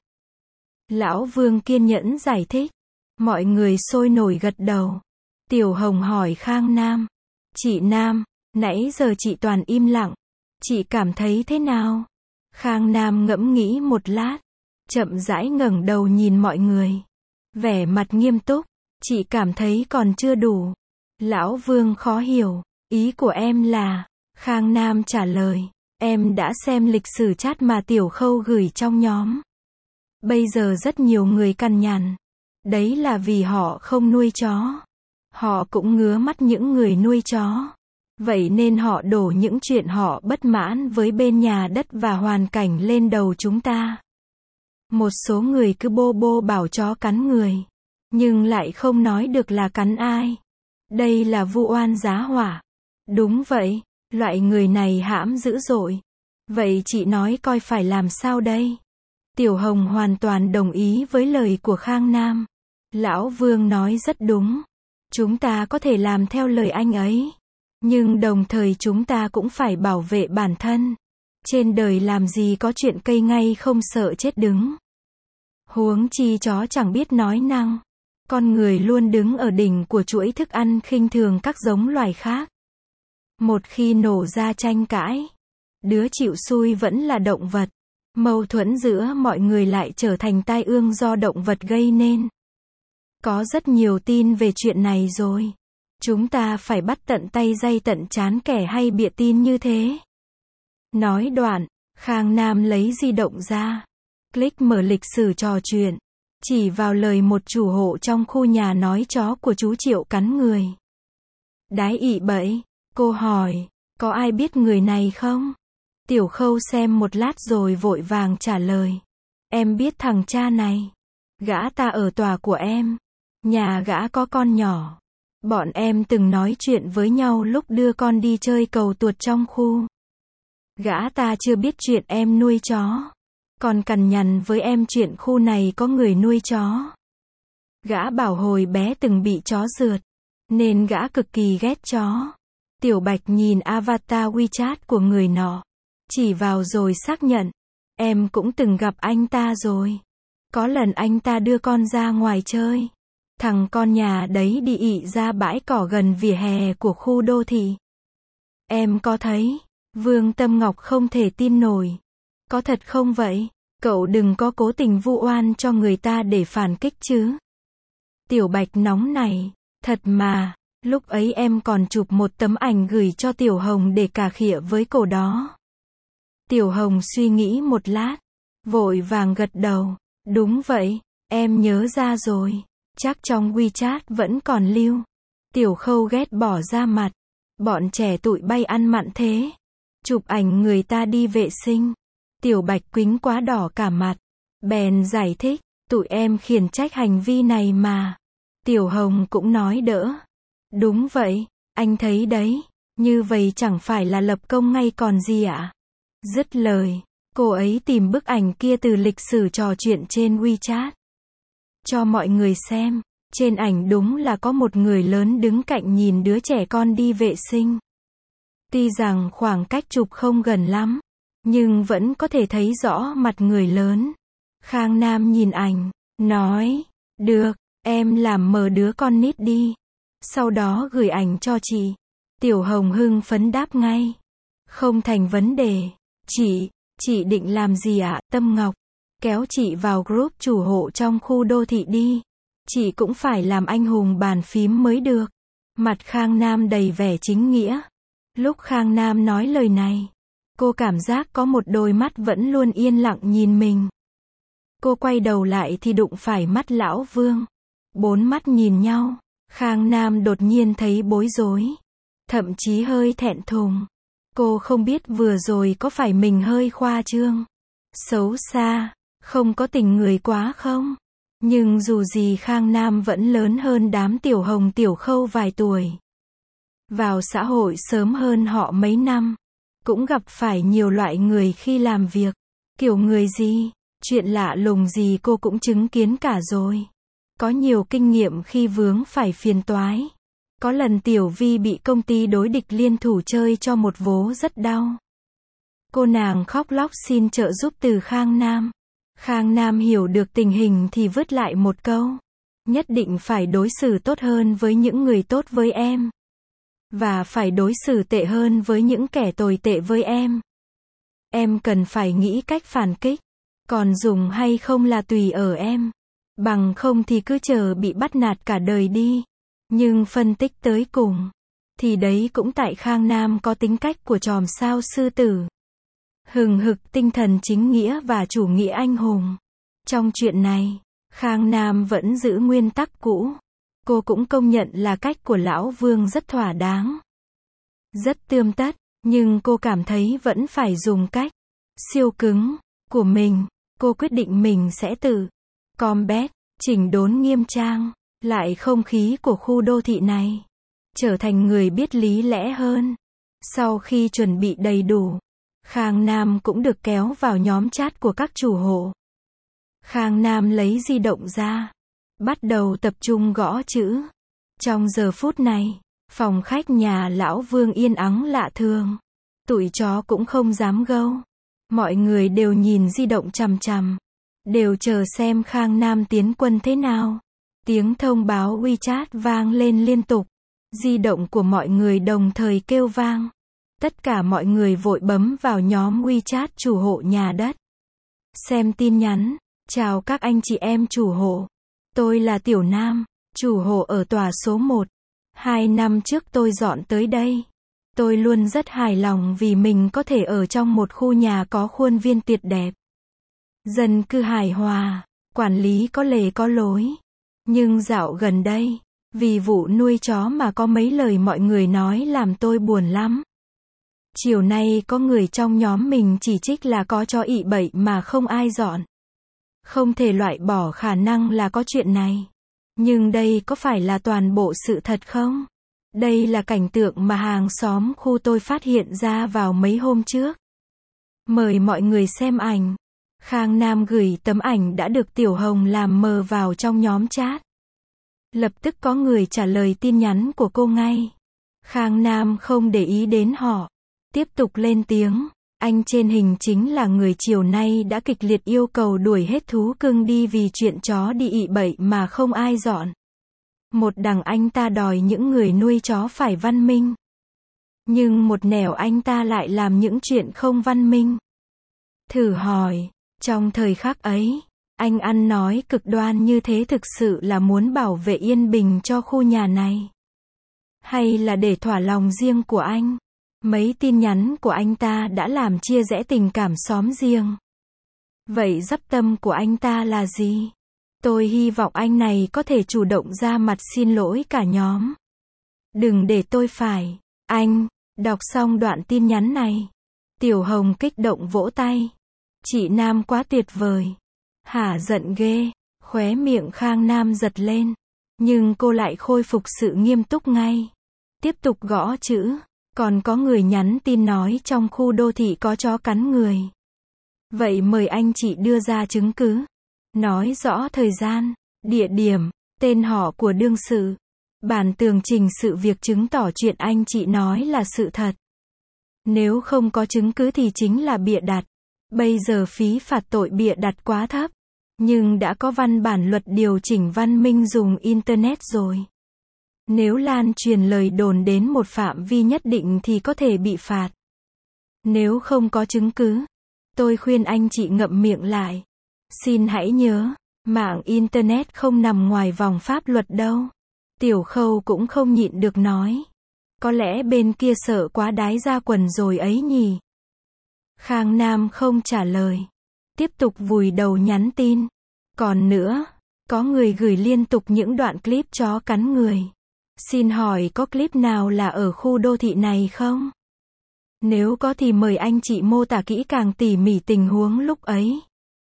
Lão Vương kiên nhẫn giải thích. Mọi người sôi nổi gật đầu. Tiểu Hồng hỏi Khang Nam. Chị Nam, nãy giờ chị toàn im lặng. Chị cảm thấy thế nào? Khang Nam ngẫm nghĩ một lát. Chậm rãi ngẩng đầu nhìn mọi người. Vẻ mặt nghiêm túc. Chị cảm thấy còn chưa đủ. Lão Vương khó hiểu. Ý của em là. Khang Nam trả lời. Em đã xem lịch sử chat mà Tiểu Khâu gửi trong nhóm. Bây giờ rất nhiều người cằn nhằn. Đấy là vì họ không nuôi chó. Họ cũng ngứa mắt những người nuôi chó. Vậy nên họ đổ những chuyện họ bất mãn với bên nhà đất và hoàn cảnh lên đầu chúng ta. Một số người cứ bô bô bảo chó cắn người. Nhưng lại không nói được là cắn ai. Đây là vu oan giá họa. Đúng vậy, loại người này hãm dữ dội. Vậy chị nói coi phải làm sao đây? Tiểu Hồng hoàn toàn đồng ý với lời của Khang Nam. Lão Vương nói rất đúng. Chúng ta có thể làm theo lời anh ấy. Nhưng đồng thời chúng ta cũng phải bảo vệ bản thân. Trên đời làm gì có chuyện cây ngay không sợ chết đứng. Huống chi chó chẳng biết nói năng. Con người luôn đứng ở đỉnh của chuỗi thức ăn khinh thường các giống loài khác. Một khi nổ ra tranh cãi, đứa chịu xui vẫn là động vật. Mâu thuẫn giữa mọi người lại trở thành tai ương do động vật gây nên. Có rất nhiều tin về chuyện này rồi. Chúng ta phải bắt tận tay day tận chán kẻ hay bịa tin như thế. Nói đoạn, Khang Nam lấy di động ra. Click mở lịch sử trò chuyện. Chỉ vào lời một chủ hộ trong khu nhà nói chó của chú Triệu cắn người. Đái ị bẫy. Cô hỏi, có ai biết người này không? Tiểu Khâu xem một lát rồi vội vàng trả lời. Em biết thằng cha này. Gã ta ở tòa của em. Nhà gã có con nhỏ. Bọn em từng nói chuyện với nhau lúc đưa con đi chơi cầu tuột trong khu. Gã ta chưa biết chuyện em nuôi chó. Còn cằn nhằn với em chuyện khu này có người nuôi chó. Gã bảo hồi bé từng bị chó rượt. Nên gã cực kỳ ghét chó. Tiểu Bạch nhìn avatar WeChat của người nọ. Chỉ vào rồi xác nhận. Em cũng từng gặp anh ta rồi. Có lần anh ta đưa con ra ngoài chơi. Thằng con nhà đấy đi ị ra bãi cỏ gần vỉa hè của khu đô thị. Em có thấy. Vương Tâm Ngọc không thể tin nổi. Có thật không vậy? Cậu đừng có cố tình vu oan cho người ta để phản kích chứ. Tiểu Bạch nóng này. Thật mà. Lúc ấy em còn chụp một tấm ảnh gửi cho Tiểu Hồng để cà khịa với cổ đó. Tiểu Hồng suy nghĩ một lát. Vội vàng gật đầu. Đúng vậy. Em nhớ ra rồi. Chắc trong WeChat vẫn còn lưu. Tiểu Khâu ghét bỏ ra mặt. Bọn trẻ tụi bay ăn mặn thế. Chụp ảnh người ta đi vệ sinh. Tiểu Bạch quýnh quá đỏ cả mặt. Bèn giải thích. Tụi em khiển trách hành vi này mà. Tiểu Hồng cũng nói đỡ. Đúng vậy. Anh thấy đấy. Như vậy chẳng phải là lập công ngay còn gì ạ? Dứt lời. Cô ấy tìm bức ảnh kia từ lịch sử trò chuyện trên WeChat. Cho mọi người xem. Trên ảnh đúng là có một người lớn đứng cạnh nhìn đứa trẻ con đi vệ sinh. Tuy rằng khoảng cách chụp không gần lắm, nhưng vẫn có thể thấy rõ mặt người lớn. Khang Nam nhìn ảnh, nói, được, em làm mờ đứa con nít đi. Sau đó gửi ảnh cho chị. Tiểu Hồng hưng phấn đáp ngay. Không thành vấn đề. Chị định làm gì ạ? Tâm Ngọc, kéo chị vào group chủ hộ trong khu đô thị đi. Chị cũng phải làm anh hùng bàn phím mới được. Mặt Khang Nam đầy vẻ chính nghĩa. Lúc Khang Nam nói lời này, cô cảm giác có một đôi mắt vẫn luôn yên lặng nhìn mình. Cô quay đầu lại thì đụng phải mắt Lão Vương. Bốn mắt nhìn nhau, Khang Nam đột nhiên thấy bối rối. Thậm chí hơi thẹn thùng. Cô không biết vừa rồi có phải mình hơi khoa trương, xấu xa, không có tình người quá không? Nhưng dù gì Khang Nam vẫn lớn hơn đám Tiểu Hồng Tiểu Khâu vài tuổi. Vào xã hội sớm hơn họ mấy năm. Cũng gặp phải nhiều loại người khi làm việc. Kiểu người gì, chuyện lạ lùng gì cô cũng chứng kiến cả rồi. Có nhiều kinh nghiệm khi vướng phải phiền toái. Có lần Tiểu Vi bị công ty đối địch liên thủ chơi cho một vố rất đau. Cô nàng khóc lóc xin trợ giúp từ Khang Nam. Khang Nam hiểu được tình hình thì vứt lại một câu. Nhất định phải đối xử tốt hơn với những người tốt với em. Và phải đối xử tệ hơn với những kẻ tồi tệ với em. Em cần phải nghĩ cách phản kích. Còn dùng hay không là tùy ở em. Bằng không thì cứ chờ bị bắt nạt cả đời đi. Nhưng phân tích tới cùng, thì đấy cũng tại Khang Nam có tính cách của chòm sao sư tử. Hừng hực tinh thần chính nghĩa và chủ nghĩa anh hùng. Trong chuyện này, Khang Nam vẫn giữ nguyên tắc cũ. Cô cũng công nhận là cách của Lão Vương rất thỏa đáng. Rất tươm tất, nhưng cô cảm thấy vẫn phải dùng cách siêu cứng của mình. Cô quyết định mình sẽ tự combat, chỉnh đốn nghiêm trang lại không khí của khu đô thị này. trở thành người biết lý lẽ hơn. Sau khi chuẩn bị đầy đủ, Khang Nam cũng được kéo vào nhóm chat của các chủ hộ. Khang Nam lấy di động ra, bắt đầu tập trung gõ chữ. Trong giờ phút này, phòng khách nhà lão Vương yên ắng lạ thường. Tụi chó cũng không dám gâu. Mọi người đều nhìn di động chằm chằm, đều chờ xem Khang Nam tiến quân thế nào. Tiếng thông báo WeChat vang lên liên tục. Di động của mọi người đồng thời kêu vang. Tất cả mọi người vội bấm vào nhóm WeChat chủ hộ nhà đất. Xem tin nhắn. Chào các anh chị em chủ hộ. Tôi là Tiểu Nam, chủ hộ ở tòa số 1. 2 năm trước tôi dọn tới đây. Tôi luôn rất hài lòng vì mình có thể ở trong một khu nhà có khuôn viên tuyệt đẹp. Dân cư hài hòa, quản lý có lề có lối. Nhưng dạo gần đây, vì vụ nuôi chó mà có mấy lời mọi người nói làm tôi buồn lắm. Chiều nay có người trong nhóm mình chỉ trích là có chó ị bậy mà không ai dọn. Không thể loại bỏ khả năng là có chuyện này. Nhưng đây có phải là toàn bộ sự thật không? Đây là cảnh tượng mà hàng xóm khu tôi phát hiện ra vào mấy hôm trước. Mời mọi người xem ảnh. Khang Nam gửi tấm ảnh đã được Tiểu Hồng làm mờ vào trong nhóm chat. Lập tức có người trả lời tin nhắn của cô ngay. Khang Nam không để ý đến họ. Tiếp tục lên tiếng. Anh trên hình chính là người chiều nay đã kịch liệt yêu cầu đuổi hết thú cưng đi vì chuyện chó đi ị bậy mà không ai dọn. Một đằng anh ta đòi những người nuôi chó phải văn minh. Nhưng một nẻo anh ta lại làm những chuyện không văn minh. Thử hỏi, trong thời khắc ấy, anh ăn nói cực đoan như thế thực sự là muốn bảo vệ yên bình cho khu nhà này? Hay là để thỏa lòng riêng của anh? Mấy tin nhắn của anh ta đã làm chia rẽ tình cảm xóm giềng. Vậy dắp tâm của anh ta là gì? Tôi hy vọng anh này có thể chủ động ra mặt xin lỗi cả nhóm. Đừng để tôi phải. Anh, đọc xong đoạn tin nhắn này. Tiểu Hồng kích động vỗ tay. Chị Nam quá tuyệt vời. Hả giận ghê. Khóe miệng Khang Nam giật lên. Nhưng cô lại khôi phục sự nghiêm túc ngay. Tiếp tục gõ chữ. Còn có người nhắn tin nói trong khu đô thị có chó cắn người. Vậy mời anh chị đưa ra chứng cứ. Nói rõ thời gian, địa điểm, tên họ của đương sự. Bản tường trình sự việc chứng tỏ chuyện anh chị nói là sự thật. Nếu không có chứng cứ thì chính là bịa đặt. Bây giờ phí phạt tội bịa đặt quá thấp. Nhưng đã có văn bản luật điều chỉnh văn minh dùng Internet rồi. Nếu lan truyền lời đồn đến một phạm vi nhất định thì có thể bị phạt. Nếu không có chứng cứ, tôi khuyên anh chị ngậm miệng lại. Xin hãy nhớ, mạng Internet không nằm ngoài vòng pháp luật đâu. Tiểu Khâu cũng không nhịn được nói. Có lẽ bên kia sợ quá đái ra quần rồi ấy nhỉ. Khang Nam không trả lời. Tiếp tục vùi đầu nhắn tin. Còn nữa, có người gửi liên tục những đoạn clip chó cắn người. Xin hỏi có clip nào là ở khu đô thị này không? Nếu có thì mời anh chị mô tả kỹ càng tỉ mỉ tình huống lúc ấy.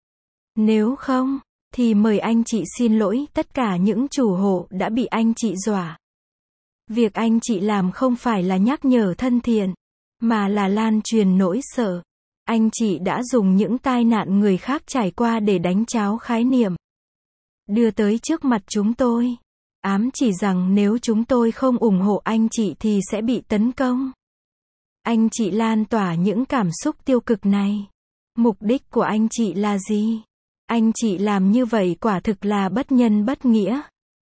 Nếu không, thì mời anh chị xin lỗi tất cả những chủ hộ đã bị anh chị dọa. Việc anh chị làm không phải là nhắc nhở thân thiện, mà là lan truyền nỗi sợ. Anh chị đã dùng những tai nạn người khác trải qua để đánh tráo khái niệm. Đưa tới trước mặt chúng tôi. Ám chỉ rằng nếu chúng tôi không ủng hộ anh chị thì sẽ bị tấn công. Anh chị lan tỏa những cảm xúc tiêu cực này. Mục đích của anh chị là gì? Anh chị làm như vậy quả thực là bất nhân bất nghĩa.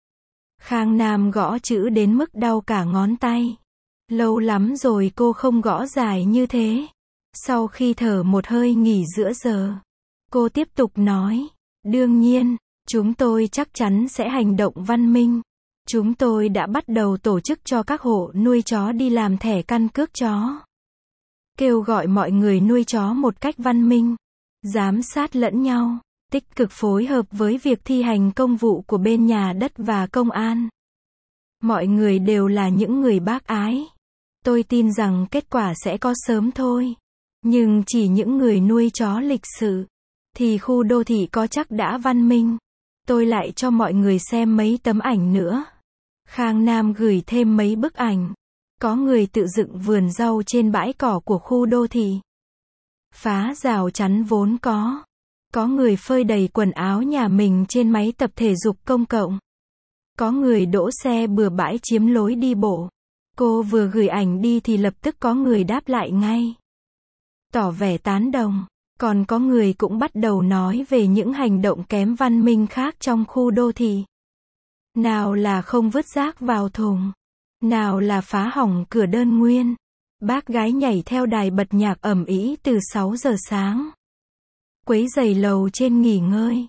Khang Nam gõ chữ đến mức đau cả ngón tay. Lâu lắm rồi cô không gõ dài như thế. Sau khi thở một hơi nghỉ giữa giờ, cô tiếp tục nói. Đương nhiên, chúng tôi chắc chắn sẽ hành động văn minh. Chúng tôi đã bắt đầu tổ chức cho các hộ nuôi chó đi làm thẻ căn cước chó. Kêu gọi mọi người nuôi chó một cách văn minh. Giám sát lẫn nhau. Tích cực phối hợp với việc thi hành công vụ của bên nhà đất và công an. Mọi người đều là những người bác ái. Tôi tin rằng kết quả sẽ có sớm thôi. Nhưng chỉ những người nuôi chó lịch sự, thì khu đô thị có chắc đã văn minh. Tôi lại cho mọi người xem mấy tấm ảnh nữa. Khang Nam gửi thêm mấy bức ảnh. Có người tự dựng vườn rau trên bãi cỏ của khu đô thị. Phá rào chắn vốn có. Có người phơi đầy quần áo nhà mình trên máy tập thể dục công cộng. Có người đỗ xe bừa bãi chiếm lối đi bộ. Cô vừa gửi ảnh đi thì lập tức có người đáp lại ngay. Tỏ vẻ tán đồng. Còn có người cũng bắt đầu nói về những hành động kém văn minh khác trong khu đô thị. Nào là không vứt rác vào thùng. Nào là phá hỏng cửa đơn nguyên. Bác gái nhảy theo đài bật nhạc ầm ĩ từ 6 giờ sáng. Quấy rầy lầu trên nghỉ ngơi.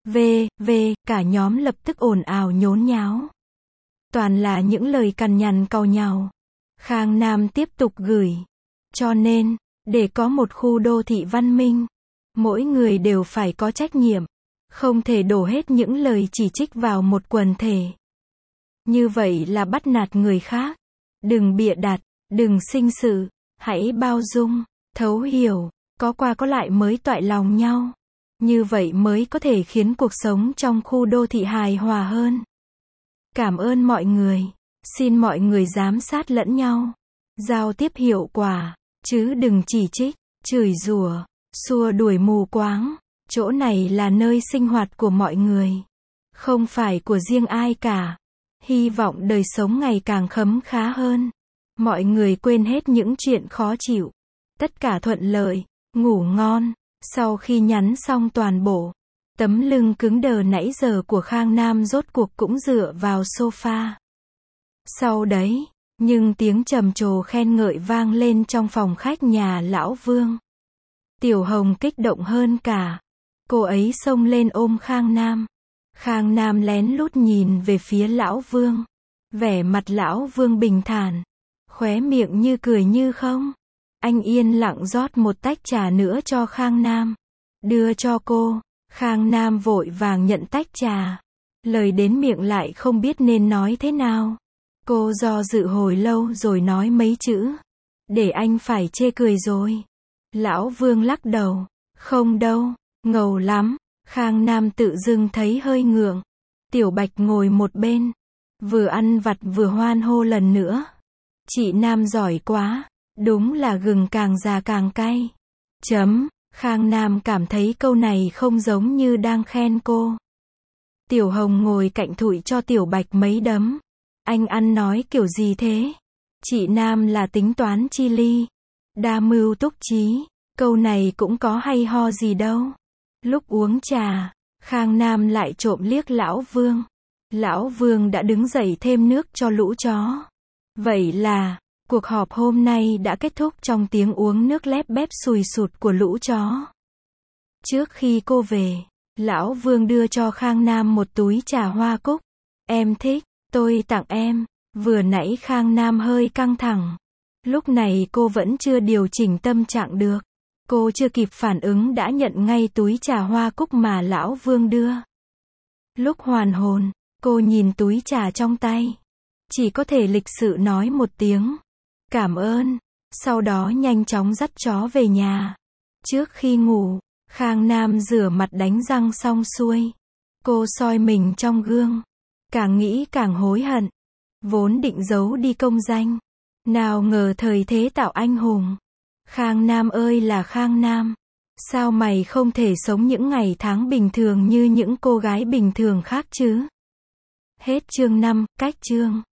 Cả nhóm lập tức ồn ào nhốn nháo. Toàn là những lời cằn nhằn càu nhàu. Khang Nam tiếp tục gửi. Cho nên, để có một khu đô thị văn minh, mỗi người đều phải có trách nhiệm. Không thể đổ hết những lời chỉ trích vào một quần thể. Như vậy là bắt nạt người khác. Đừng bịa đặt, đừng sinh sự, hãy bao dung, thấu hiểu, có qua có lại mới toại lòng nhau. Như vậy mới có thể khiến cuộc sống trong khu đô thị hài hòa hơn. Cảm ơn mọi người. Xin mọi người giám sát lẫn nhau. Giao tiếp hiệu quả, chứ đừng chỉ trích, chửi rủa, xua đuổi mù quáng. Chỗ này là nơi sinh hoạt của mọi người. Không phải của riêng ai cả. Hy vọng đời sống ngày càng khấm khá hơn. Mọi người quên hết những chuyện khó chịu. Tất cả thuận lợi, ngủ ngon. Sau khi nhắn xong toàn bộ, tấm lưng cứng đờ nãy giờ của Khang Nam rốt cuộc cũng dựa vào sofa. Sau đấy, nhưng tiếng trầm trồ khen ngợi vang lên trong phòng khách nhà lão Vương. Tiểu Hồng kích động hơn cả. Cô ấy xông lên ôm Khang Nam. Khang Nam lén lút nhìn về phía lão Vương. Vẻ mặt lão Vương bình thản. Khóe miệng như cười như không. Anh yên lặng rót một tách trà nữa cho Khang Nam. Đưa cho cô. Khang Nam vội vàng nhận tách trà. Lời đến miệng lại không biết nên nói thế nào. Cô do dự hồi lâu rồi nói mấy chữ. Để anh phải chê cười rồi. Lão Vương lắc đầu. Không đâu, ngầu lắm. Khang Nam tự dưng thấy hơi ngượng. Tiểu Bạch ngồi một bên. Vừa ăn vặt vừa hoan hô lần nữa. Chị Nam giỏi quá. Đúng là gừng càng già càng cay. Khang Nam cảm thấy câu này không giống như đang khen cô. Tiểu Hồng ngồi cạnh thụi cho Tiểu Bạch mấy đấm. Anh ăn nói kiểu gì thế? Chị Nam là tính toán chi ly. Đa mưu túc trí. Câu này cũng có hay ho gì đâu. Lúc uống trà, Khang Nam lại trộm liếc Lão Vương. Lão Vương đã đứng dậy thêm nước cho lũ chó. Vậy là, cuộc họp hôm nay đã kết thúc trong tiếng uống nước lép bép sùi sụt của lũ chó. Trước khi cô về, Lão Vương đưa cho Khang Nam một túi trà hoa cúc. Em thích, tôi tặng em. Vừa nãy Khang Nam hơi căng thẳng. Lúc này cô vẫn chưa điều chỉnh tâm trạng được. Cô chưa kịp phản ứng đã nhận ngay túi trà hoa cúc mà Lão Vương đưa. Lúc hoàn hồn, cô nhìn túi trà trong tay. Chỉ có thể lịch sự nói một tiếng. Cảm ơn. Sau đó nhanh chóng dắt chó về nhà. Trước khi ngủ, Khang Nam rửa mặt đánh răng xong xuôi. Cô soi mình trong gương. Càng nghĩ càng hối hận. Vốn định giấu đi công danh. Nào ngờ thời thế tạo anh hùng. Khang Nam ơi là Khang Nam. Sao mày không thể sống những ngày tháng bình thường như những cô gái bình thường khác chứ? Hết chương 5, cách chương.